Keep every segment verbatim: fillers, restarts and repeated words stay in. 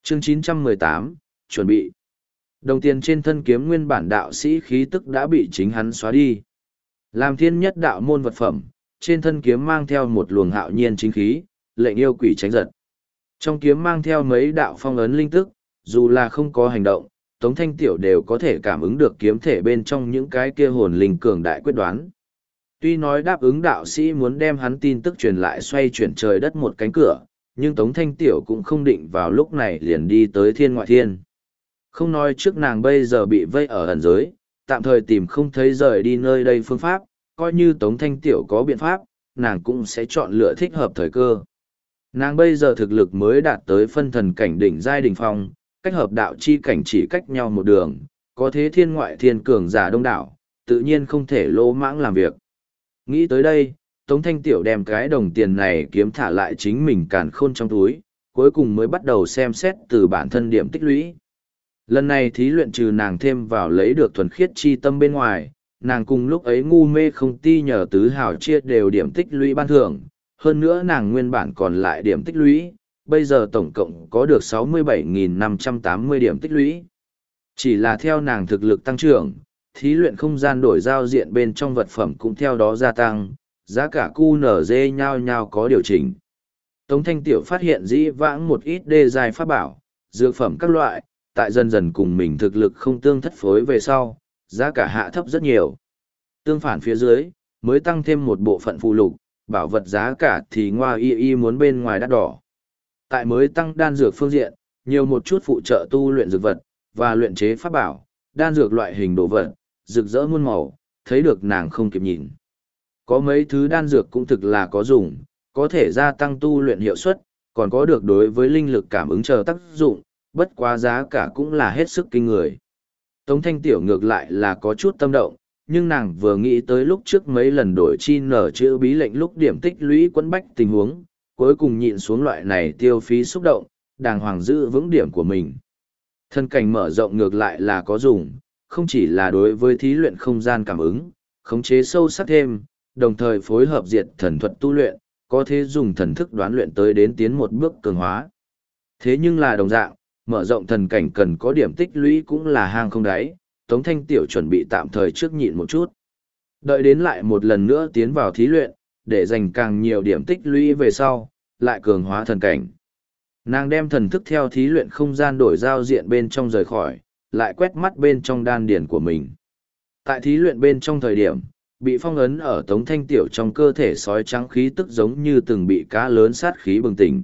Chương chín trăm mười tám, chuẩn bị. Đồng tiền trên thân kiếm nguyên bản đạo sĩ khí tức đã bị chính hắn xóa đi. Làm thiên nhất đạo môn vật phẩm, trên thân kiếm mang theo một luồng hạo nhiên chính khí, lệnh yêu quỷ tránh giật. Trong kiếm mang theo mấy đạo phong ấn linh tức, dù là không có hành động, Tống Thanh Tiểu đều có thể cảm ứng được kiếm thể bên trong những cái kia hồn linh cường đại quyết đoán. Tuy nói đáp ứng đạo sĩ muốn đem hắn tin tức truyền lại xoay chuyển trời đất một cánh cửa, nhưng Tống Thanh Tiểu cũng không định vào lúc này liền đi tới thiên ngoại thiên. Không nói trước nàng bây giờ bị vây ở ẩn giới, tạm thời tìm không thấy rời đi nơi đây phương pháp, coi như Tống Thanh Tiểu có biện pháp, nàng cũng sẽ chọn lựa thích hợp thời cơ. Nàng bây giờ thực lực mới đạt tới phân thần cảnh đỉnh giai đỉnh phong, cách hợp đạo chi cảnh chỉ cách nhau một đường, có thế thiên ngoại thiên cường giả đông đảo, tự nhiên không thể lỗ mãng làm việc. Nghĩ tới đây, Tống Thanh Tiểu đem cái đồng tiền này kiếm thả lại chính mình càn khôn trong túi, cuối cùng mới bắt đầu xem xét từ bản thân điểm tích lũy. Lần này thí luyện trừ nàng thêm vào lấy được thuần khiết chi tâm bên ngoài, nàng cùng lúc ấy ngu mê không ti nhờ tứ hào chia đều điểm tích lũy ban thưởng, hơn nữa nàng nguyên bản còn lại điểm tích lũy, bây giờ tổng cộng có được sáu mươi bảy nghìn năm trăm tám mươi điểm tích lũy. Chỉ là theo nàng thực lực tăng trưởng, thí luyện không gian đổi giao diện bên trong vật phẩm cũng theo đó gia tăng, giá cả cu nở dê nhau nhau có điều chỉnh. Tống Thanh Tiểu phát hiện dĩ vãng một ít đê dài pháp bảo, dược phẩm các loại, tại dần dần cùng mình thực lực không tương thất phối về sau, giá cả hạ thấp rất nhiều. Tương phản phía dưới, mới tăng thêm một bộ phận phụ lục, bảo vật giá cả thì ngoa y y muốn bên ngoài đắt đỏ. Tại mới tăng đan dược phương diện, nhiều một chút phụ trợ tu luyện dược vật, và luyện chế pháp bảo, đan dược loại hình đồ vật, rực rỡ muôn màu, thấy được nàng không kịp nhìn. Có mấy thứ đan dược cũng thực là có dùng, có thể gia tăng tu luyện hiệu suất, còn có được đối với linh lực cảm ứng chờ tác dụng, bất quá giá cả cũng là hết sức kinh người. Tống Thanh Tiểu ngược lại là có chút tâm động, nhưng nàng vừa nghĩ tới lúc trước mấy lần đổi chi nở chữ bí lệnh lúc điểm tích lũy quấn bách tình huống, cuối cùng nhịn xuống loại này tiêu phí xúc động, đàng hoàng giữ vững điểm của mình. Thân cảnh mở rộng ngược lại là có dùng, không chỉ là đối với thí luyện không gian cảm ứng, khống chế sâu sắc thêm, đồng thời phối hợp diệt thần thuật tu luyện, có thể dùng thần thức đoán luyện tới đến tiến một bước cường hóa. Thế nhưng là đồng dạng, mở rộng thần cảnh cần có điểm tích lũy cũng là hang không đáy, Tống Thanh Tiểu chuẩn bị tạm thời trước nhịn một chút. Đợi đến lại một lần nữa tiến vào thí luyện, để dành càng nhiều điểm tích lũy về sau, lại cường hóa thần cảnh. Nàng đem thần thức theo thí luyện không gian đổi giao diện bên trong rời khỏi, lại quét mắt bên trong đan điển của mình. Tại thí luyện bên trong thời điểm, bị phong ấn ở Tống Thanh Tiểu trong cơ thể sói trắng khí tức giống như từng bị cá lớn sát khí bừng tỉnh.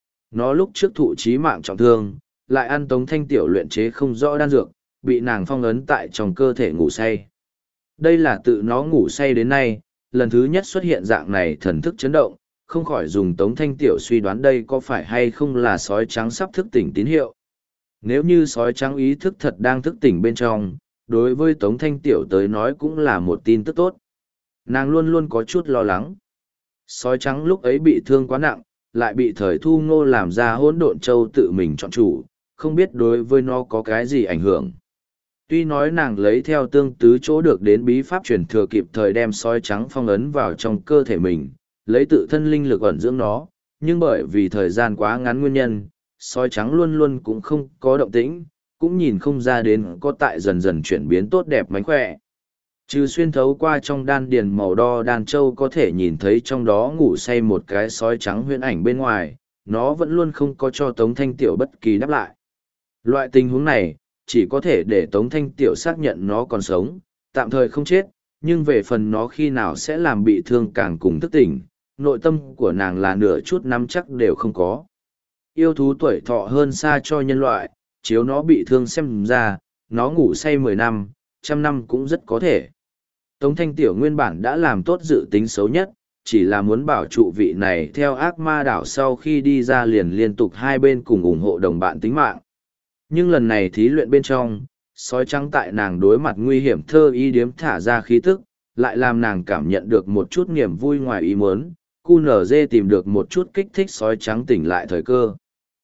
Nó lúc trước thụ chí mạng trọng thương, lại ăn Tống Thanh Tiểu luyện chế không rõ đan dược, bị nàng phong ấn tại trong cơ thể ngủ say. Đây là tự nó ngủ say đến nay, lần thứ nhất xuất hiện dạng này thần thức chấn động, không khỏi dùng Tống Thanh Tiểu suy đoán đây có phải hay không là sói trắng sắp thức tỉnh tín hiệu. Nếu như sói trắng ý thức thật đang thức tỉnh bên trong, đối với Tống Thanh Tiểu tới nói cũng là một tin tức tốt. Nàng luôn luôn có chút lo lắng. Sói trắng lúc ấy bị thương quá nặng, lại bị thời thu ngô làm ra hỗn độn châu tự mình chọn chủ, không biết đối với nó có cái gì ảnh hưởng. Tuy nói nàng lấy theo tương tứ chỗ được đến bí pháp truyền thừa kịp thời đem sói trắng phong ấn vào trong cơ thể mình, lấy tự thân linh lực ẩn dưỡng nó, nhưng bởi vì thời gian quá ngắn nguyên nhân, sói trắng luôn luôn cũng không có động tĩnh, cũng nhìn không ra đến có tại dần dần chuyển biến tốt đẹp mánh khỏe. Trừ xuyên thấu qua trong đan điền màu đo đan châu có thể nhìn thấy trong đó ngủ say một cái sói trắng huyễn ảnh bên ngoài, nó vẫn luôn không có cho Tống Thanh Tiểu bất kỳ đáp lại. Loại tình huống này, chỉ có thể để Tống Thanh Tiểu xác nhận nó còn sống, tạm thời không chết, nhưng về phần nó khi nào sẽ làm bị thương càng cùng thức tỉnh, nội tâm của nàng là nửa chút nắm chắc đều không có. Yêu thú tuổi thọ hơn xa cho nhân loại, chiếu nó bị thương xem ra, nó ngủ say mười năm, trăm năm cũng rất có thể. Tống Thanh Tiểu nguyên bản đã làm tốt dự tính xấu nhất, chỉ là muốn bảo trụ vị này theo ác ma đảo sau khi đi ra liền liên tục hai bên cùng ủng hộ đồng bạn tính mạng. Nhưng lần này thí luyện bên trong, sói trắng tại nàng đối mặt nguy hiểm thơ ý điếm thả ra khí tức, lại làm nàng cảm nhận được một chút niềm vui ngoài ý muốn, cu nở dê tìm được một chút kích thích sói trắng tỉnh lại thời cơ.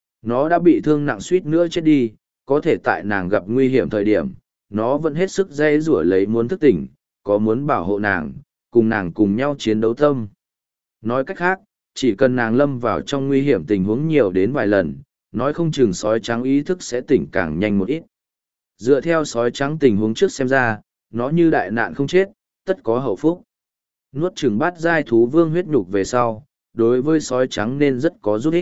Nó đã bị thương nặng suýt nữa chết đi, có thể tại nàng gặp nguy hiểm thời điểm, nó vẫn hết sức dây rủa lấy muốn thức tỉnh, có muốn bảo hộ nàng, cùng nàng cùng nhau chiến đấu tâm. Nói cách khác, chỉ cần nàng lâm vào trong nguy hiểm tình huống nhiều đến vài lần, nói không chừng sói trắng ý thức sẽ tỉnh càng nhanh một ít. Dựa theo sói trắng tình huống trước xem ra, nó như đại nạn không chết, tất có hậu phúc. Nuốt chừng bát giai thú vương huyết nhục về sau, đối với sói trắng nên rất có giúp ích.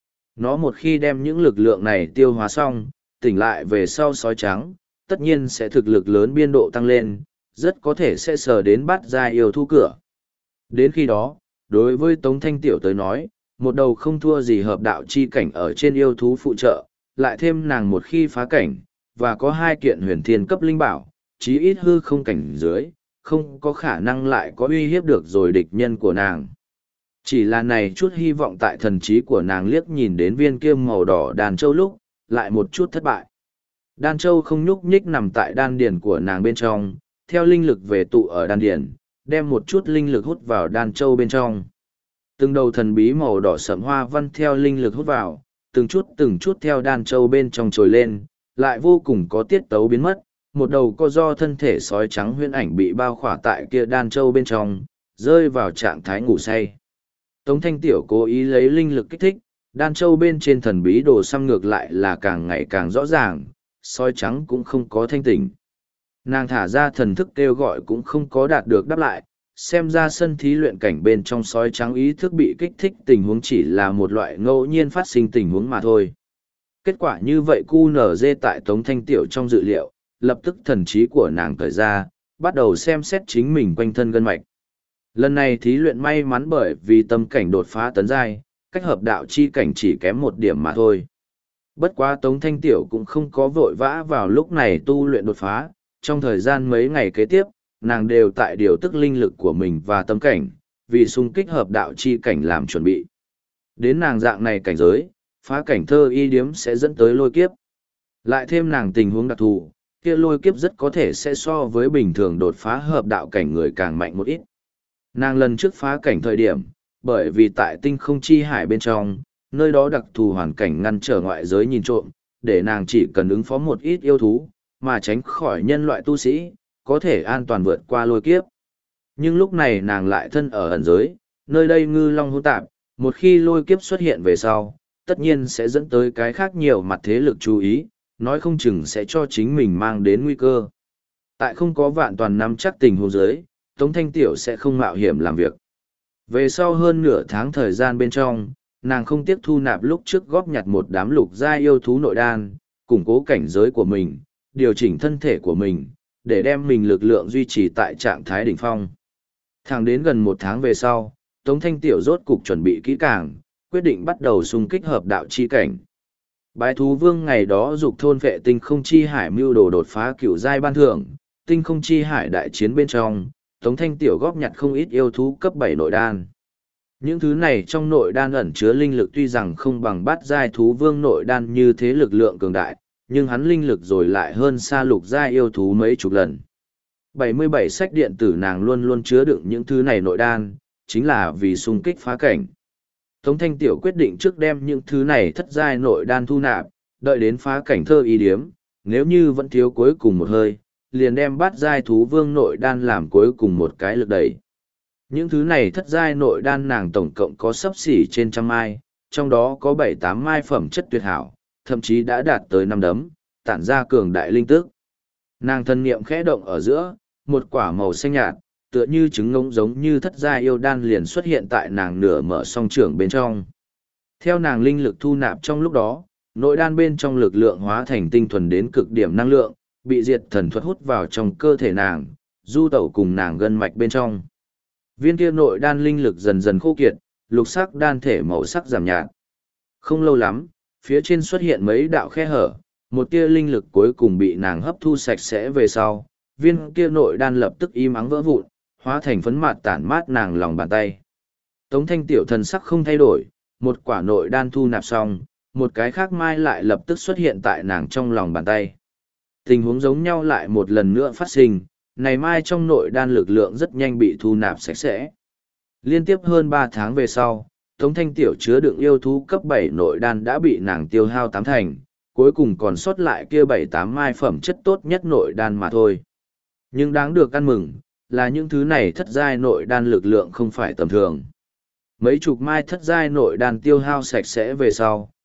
Nó một khi đem những lực lượng này tiêu hóa xong, tỉnh lại về sau sói trắng, tất nhiên sẽ thực lực lớn biên độ tăng lên, rất có thể sẽ sờ đến bát giai yêu thú cửa. Đến khi đó, đối với Tống Thanh Tiểu tới nói, một đầu không thua gì hợp đạo chi cảnh ở trên yêu thú phụ trợ, lại thêm nàng một khi phá cảnh, và có hai kiện huyền thiên cấp linh bảo, chí ít hư không cảnh dưới, không có khả năng lại có uy hiếp được rồi địch nhân của nàng. Chỉ là này chút hy vọng tại thần trí của nàng liếc nhìn đến viên kia màu đỏ đàn châu lúc, lại một chút thất bại. Đan châu không nhúc nhích nằm tại đan điền của nàng bên trong, theo linh lực về tụ ở đan điền, đem một chút linh lực hút vào đan châu bên trong. Từng đầu thần bí màu đỏ sẫm hoa văn theo linh lực hút vào, từng chút từng chút theo đan châu bên trong trồi lên, lại vô cùng có tiết tấu biến mất. Một đầu co do thân thể sói trắng huyễn ảnh bị bao khỏa tại kia đan châu bên trong, rơi vào trạng thái ngủ say. Tống Thanh Tiểu cố ý lấy linh lực kích thích, đan châu bên trên thần bí đồ xăm ngược lại là càng ngày càng rõ ràng, sói trắng cũng không có thanh tỉnh. Nàng thả ra thần thức kêu gọi cũng không có đạt được đáp lại, xem ra sân thí luyện cảnh bên trong sói trắng ý thức bị kích thích tình huống chỉ là một loại ngẫu nhiên phát sinh tình huống mà thôi. Kết quả như vậy cu nở dê tại Tống Thanh Tiểu trong dự liệu, lập tức thần trí của nàng cởi ra, bắt đầu xem xét chính mình quanh thân gân mạch. Lần này thí luyện may mắn bởi vì tâm cảnh đột phá tấn giai, cách hợp đạo chi cảnh chỉ kém một điểm mà thôi. Bất quá Tống Thanh Tiểu cũng không có vội vã vào lúc này tu luyện đột phá, trong thời gian mấy ngày kế tiếp, nàng đều tại điều tức linh lực của mình và tâm cảnh, vì xung kích hợp đạo chi cảnh làm chuẩn bị. Đến nàng dạng này cảnh giới, phá cảnh thơ y điếm sẽ dẫn tới lôi kiếp. Lại thêm nàng tình huống đặc thù, kia lôi kiếp rất có thể sẽ so với bình thường đột phá hợp đạo cảnh người càng mạnh một ít. Nàng lần trước phá cảnh thời điểm, bởi vì tại tinh không chi hải bên trong, nơi đó đặc thù hoàn cảnh ngăn trở ngoại giới nhìn trộm, để nàng chỉ cần ứng phó một ít yêu thú, mà tránh khỏi nhân loại tu sĩ, có thể an toàn vượt qua lôi kiếp. Nhưng lúc này nàng lại thân ở ẩn giới, nơi đây ngư long hỗn tạp, một khi lôi kiếp xuất hiện về sau, tất nhiên sẽ dẫn tới cái khác nhiều mặt thế lực chú ý, nói không chừng sẽ cho chính mình mang đến nguy cơ. Tại không có vạn toàn nắm chắc tình huống giới, Tống Thanh Tiểu sẽ không mạo hiểm làm việc. Về sau hơn nửa tháng thời gian bên trong, nàng không tiếc thu nạp lúc trước góp nhặt một đám lục gia yêu thú nội đan, củng cố cảnh giới của mình, điều chỉnh thân thể của mình, để đem mình lực lượng duy trì tại trạng thái đỉnh phong. Thẳng đến gần một tháng về sau, Tống Thanh Tiểu rốt cục chuẩn bị kỹ càng, quyết định bắt đầu xung kích hợp đạo chi cảnh. Bái thú vương ngày đó dục thôn vệ tinh không chi hải mưu đồ đột phá cửu giai ban thưởng, tinh không chi hải đại chiến bên trong, Tống Thanh Tiểu góp nhặt không ít yêu thú cấp bảy nội đan. Những thứ này trong nội đan ẩn chứa linh lực tuy rằng không bằng bát giai thú vương nội đan như thế lực lượng cường đại, nhưng hắn linh lực rồi lại hơn xa lục giai yêu thú mấy chục lần. bảy mươi bảy sách điện tử nàng luôn luôn chứa đựng những thứ này nội đan, chính là vì xung kích phá cảnh. Tống Thanh Tiểu quyết định trước đem những thứ này thất giai nội đan thu nạp, đợi đến phá cảnh thơ y điếm, nếu như vẫn thiếu cuối cùng một hơi, liền đem bát giai thú vương nội đan làm cuối cùng một cái lực đẩy. Những thứ này thất giai nội đan nàng tổng cộng có xấp xỉ trên trăm mai, trong đó có bảy tám mai phẩm chất tuyệt hảo, thậm chí đã đạt tới năm đấm, tản ra cường đại linh tức. Nàng thân niệm khẽ động ở giữa, một quả màu xanh nhạt, tựa như trứng ngỗng giống như thất giai yêu đan liền xuất hiện tại nàng nửa mở song trưởng bên trong. Theo nàng linh lực thu nạp trong lúc đó, nội đan bên trong lực lượng hóa thành tinh thuần đến cực điểm năng lượng, bị diệt thần thuật hút vào trong cơ thể nàng, du tẩu cùng nàng gân mạch bên trong. Viên kia nội đan linh lực dần dần khô kiệt, lục sắc đan thể màu sắc giảm nhạt. Không lâu lắm, phía trên xuất hiện mấy đạo khe hở, một tia linh lực cuối cùng bị nàng hấp thu sạch sẽ về sau, viên kia nội đan lập tức im ắng vỡ vụn, hóa thành phấn mạt tản mát nàng lòng bàn tay. Tống Thanh Tiểu thần sắc không thay đổi, một quả nội đan thu nạp xong, một cái khác mai lại lập tức xuất hiện tại nàng trong lòng bàn tay. Tình huống giống nhau lại một lần nữa phát sinh, này mai trong nội đan lực lượng rất nhanh bị thu nạp sạch sẽ. Liên tiếp hơn ba tháng về sau, Tống Thanh Tiểu chứa đựng yêu thú cấp bảy nội đan đã bị nàng tiêu hao tám thành, cuối cùng còn sót lại kia bảy tám mai phẩm chất tốt nhất nội đan mà thôi. Nhưng đáng được ăn mừng, là những thứ này thất giai nội đan lực lượng không phải tầm thường. Mấy chục mai thất giai nội đan tiêu hao sạch sẽ về sau,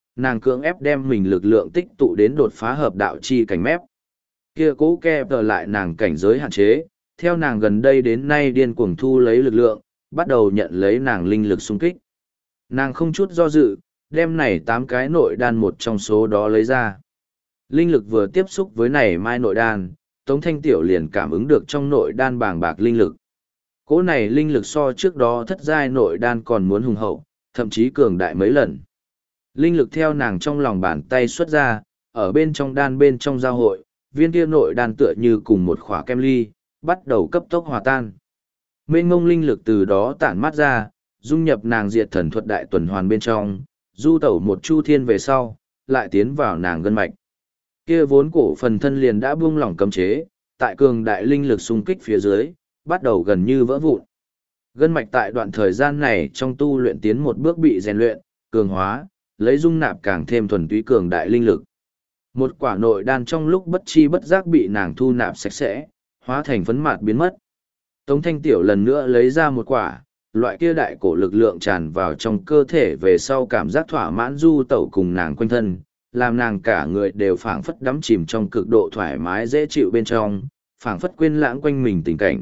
nàng cưỡng ép đem mình lực lượng tích tụ đến đột phá hợp đạo chi cảnh mép. Kia cố kẹp tờ lại nàng cảnh giới hạn chế, theo nàng gần đây đến nay điên cuồng thu lấy lực lượng, bắt đầu nhận lấy nàng linh lực xung kích. Nàng không chút do dự, đem này tám cái nội đan một trong số đó lấy ra. Linh lực vừa tiếp xúc với này mai nội đan, Tống Thanh Tiểu liền cảm ứng được trong nội đan bàng bạc linh lực. Cỗ này linh lực so trước đó thất giai nội đan còn muốn hùng hậu, thậm chí cường đại mấy lần. Linh lực theo nàng trong lòng bàn tay xuất ra, ở bên trong đan bên trong giao hội, viên kia nội đan tựa như cùng một khỏa kem ly, bắt đầu cấp tốc hòa tan. Mênh ngông linh lực từ đó tản mát ra, dung nhập nàng diệt thần thuật đại tuần hoàn bên trong, du tẩu một chu thiên về sau, lại tiến vào nàng gân mạch. Kia vốn cổ phần thân liền đã buông lỏng cấm chế, tại cường đại linh lực xung kích phía dưới, bắt đầu gần như vỡ vụn. Gân mạch tại đoạn thời gian này trong tu luyện tiến một bước bị rèn luyện, cường hóa, lấy dung nạp càng thêm thuần túy cường đại linh lực. Một quả nội đan trong lúc bất chi bất giác bị nàng thu nạp sạch sẽ, hóa thành phấn mạt biến mất. Tống Thanh Tiểu lần nữa lấy ra một quả, loại kia đại cổ lực lượng tràn vào trong cơ thể về sau cảm giác thỏa mãn du tẩu cùng nàng quanh thân, làm nàng cả người đều phảng phất đắm chìm trong cực độ thoải mái dễ chịu bên trong, phảng phất quên lãng quanh mình tình cảnh.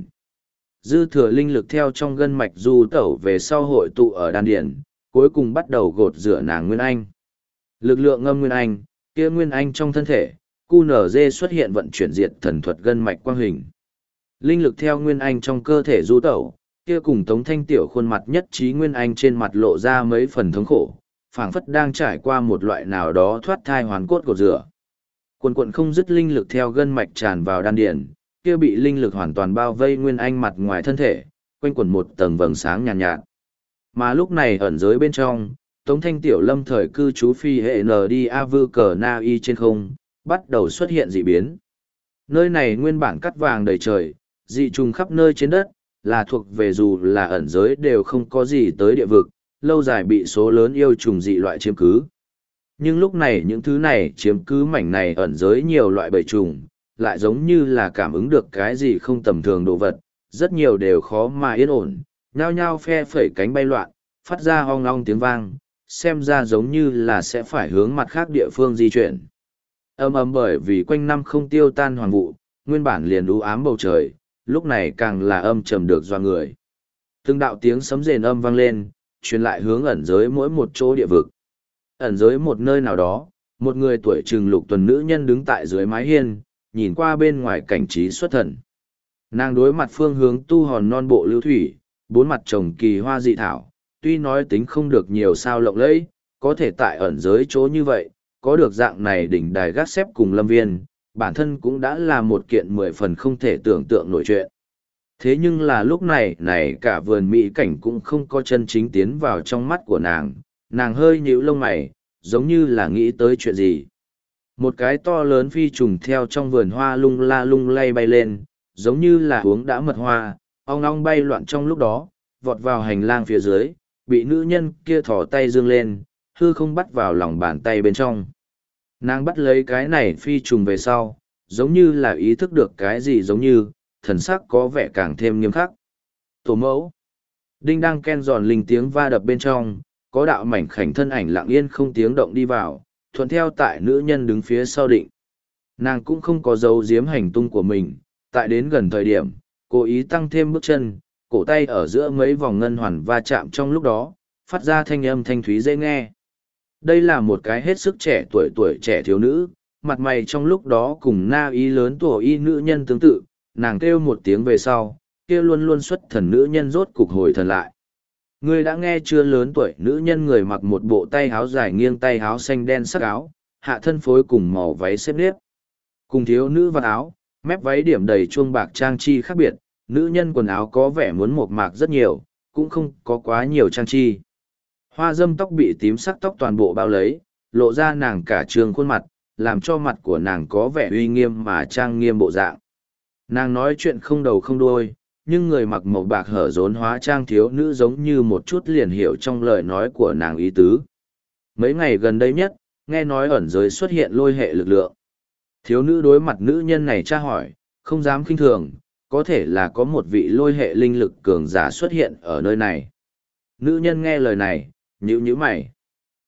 Dư thừa linh lực theo trong gân mạch du tẩu về sau hội tụ ở đan điển, cuối cùng bắt đầu gột rửa nàng Nguyên Anh. Lực lượng ngâm Nguyên Anh, kia Nguyên Anh trong thân thể, cu nở dê xuất hiện vận chuyển diệt thần thuật gân mạch quang hình. Linh lực theo Nguyên Anh trong cơ thể du tẩu, kia cùng Tống Thanh Tiểu khuôn mặt nhất trí Nguyên Anh trên mặt lộ ra mấy phần thống khổ, phảng phất đang trải qua một loại nào đó thoát thai hoàn cốt gột rửa. Quần quần không dứt linh lực theo gân mạch tràn vào đan điển, kia bị linh lực hoàn toàn bao vây Nguyên Anh mặt ngoài thân thể, quanh quần một tầng vầng sáng nhàn nhạt, nhạt. Mà lúc này ẩn giới bên trong, Tống Thanh Tiểu lâm thời cư trú phi hệ N đi A Vư Cờ Na Y trên không, bắt đầu xuất hiện dị biến. Nơi này nguyên bản cắt vàng đầy trời, dị trùng khắp nơi trên đất, là thuộc về dù là ẩn giới đều không có gì tới địa vực, lâu dài bị số lớn yêu trùng dị loại chiếm cứ. Nhưng lúc này những thứ này chiếm cứ mảnh này ẩn giới nhiều loại bầy trùng, lại giống như là cảm ứng được cái gì không tầm thường đồ vật, rất nhiều đều khó mà yên ổn, nhao nhao phe phẩy cánh bay loạn, phát ra ong ong tiếng vang, xem ra giống như là sẽ phải hướng mặt khác địa phương di chuyển. Âm ầm bởi vì quanh năm không tiêu tan hoàn vụ, nguyên bản liền u ám bầu trời, lúc này càng là âm trầm được doa người. Từng đạo tiếng sấm rền âm vang lên, truyền lại hướng ẩn giới mỗi một chỗ địa vực. Ẩn giới một nơi nào đó, một người tuổi trừng lục tuần nữ nhân đứng tại dưới mái hiên, nhìn qua bên ngoài cảnh trí xuất thần. Nàng đối mặt phương hướng tu hòn non bộ lưu thủy, bốn mặt trồng kỳ hoa dị thảo, tuy nói tính không được nhiều sao lộng lẫy, có thể tại ẩn giới chỗ như vậy, có được dạng này đỉnh đài gác xếp cùng lâm viên, bản thân cũng đã là một kiện mười phần không thể tưởng tượng nổi chuyện. Thế nhưng là lúc này, này cả vườn mỹ cảnh cũng không có chân chính tiến vào trong mắt của nàng, nàng hơi nhíu lông mày, giống như là nghĩ tới chuyện gì. Một cái to lớn phi trùng theo trong vườn hoa lung la lung lay bay lên, giống như là uống đã mật hoa, ong ong bay loạn trong lúc đó, vọt vào hành lang phía dưới, bị nữ nhân kia thò tay dương lên, hư không bắt vào lòng bàn tay bên trong. Nàng bắt lấy cái này phi trùng về sau, giống như là ý thức được cái gì giống như, thần sắc có vẻ càng thêm nghiêm khắc. Tổ mẫu. Đinh đang ken giòn linh tiếng va đập bên trong, có đạo mảnh khảnh thân ảnh lặng yên không tiếng động đi vào, thuận theo tại nữ nhân đứng phía sau định. Nàng cũng không có dấu giếm hành tung của mình, tại đến gần thời điểm, cố ý tăng thêm bước chân, cổ tay ở giữa mấy vòng ngân hoàn va chạm trong lúc đó, phát ra thanh âm thanh thúy dễ nghe. Đây là một cái hết sức trẻ tuổi tuổi trẻ thiếu nữ, mặt mày trong lúc đó cùng na y lớn tuổi y nữ nhân tương tự, nàng kêu một tiếng về sau, kia luôn luôn xuất thần nữ nhân rốt cục hồi thần lại. Ngươi đã nghe chưa lớn tuổi nữ nhân người mặc một bộ tay áo dài nghiêng tay áo xanh đen sắc áo, hạ thân phối cùng màu váy xếp nếp. Cùng thiếu nữ vạt áo, mép váy điểm đầy chuông bạc trang chi khác biệt, nữ nhân quần áo có vẻ muốn mộc mạc rất nhiều, cũng không có quá nhiều trang chi. Hoa dâm tóc bị tím sắc tóc toàn bộ bao lấy, lộ ra nàng cả trường khuôn mặt, làm cho mặt của nàng có vẻ uy nghiêm mà trang nghiêm bộ dạng. Nàng nói chuyện không đầu không đuôi, nhưng người mặc màu bạc hở rốn hóa trang thiếu nữ giống như một chút liền hiểu trong lời nói của nàng ý tứ. Mấy ngày gần đây nhất, nghe nói ẩn giới xuất hiện lôi hệ lực lượng. Thiếu nữ đối mặt nữ nhân này tra hỏi, không dám khinh thường, có thể là có một vị lôi hệ linh lực cường giả xuất hiện ở nơi này. Nữ nhân nghe lời này, nhíu nhíu mày.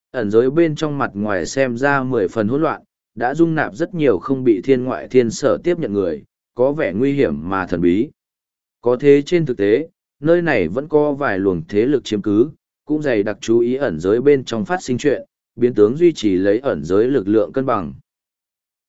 Ẩn giới bên trong mặt ngoài xem ra mười phần hỗn loạn, đã dung nạp rất nhiều không bị thiên ngoại thiên sở tiếp nhận người, có vẻ nguy hiểm mà thần bí. Có thế trên thực tế, nơi này vẫn có vài luồng thế lực chiếm cứ, cũng dày đặc chú ý ẩn giới bên trong phát sinh chuyện, biến tướng duy trì lấy ẩn giới lực lượng cân bằng.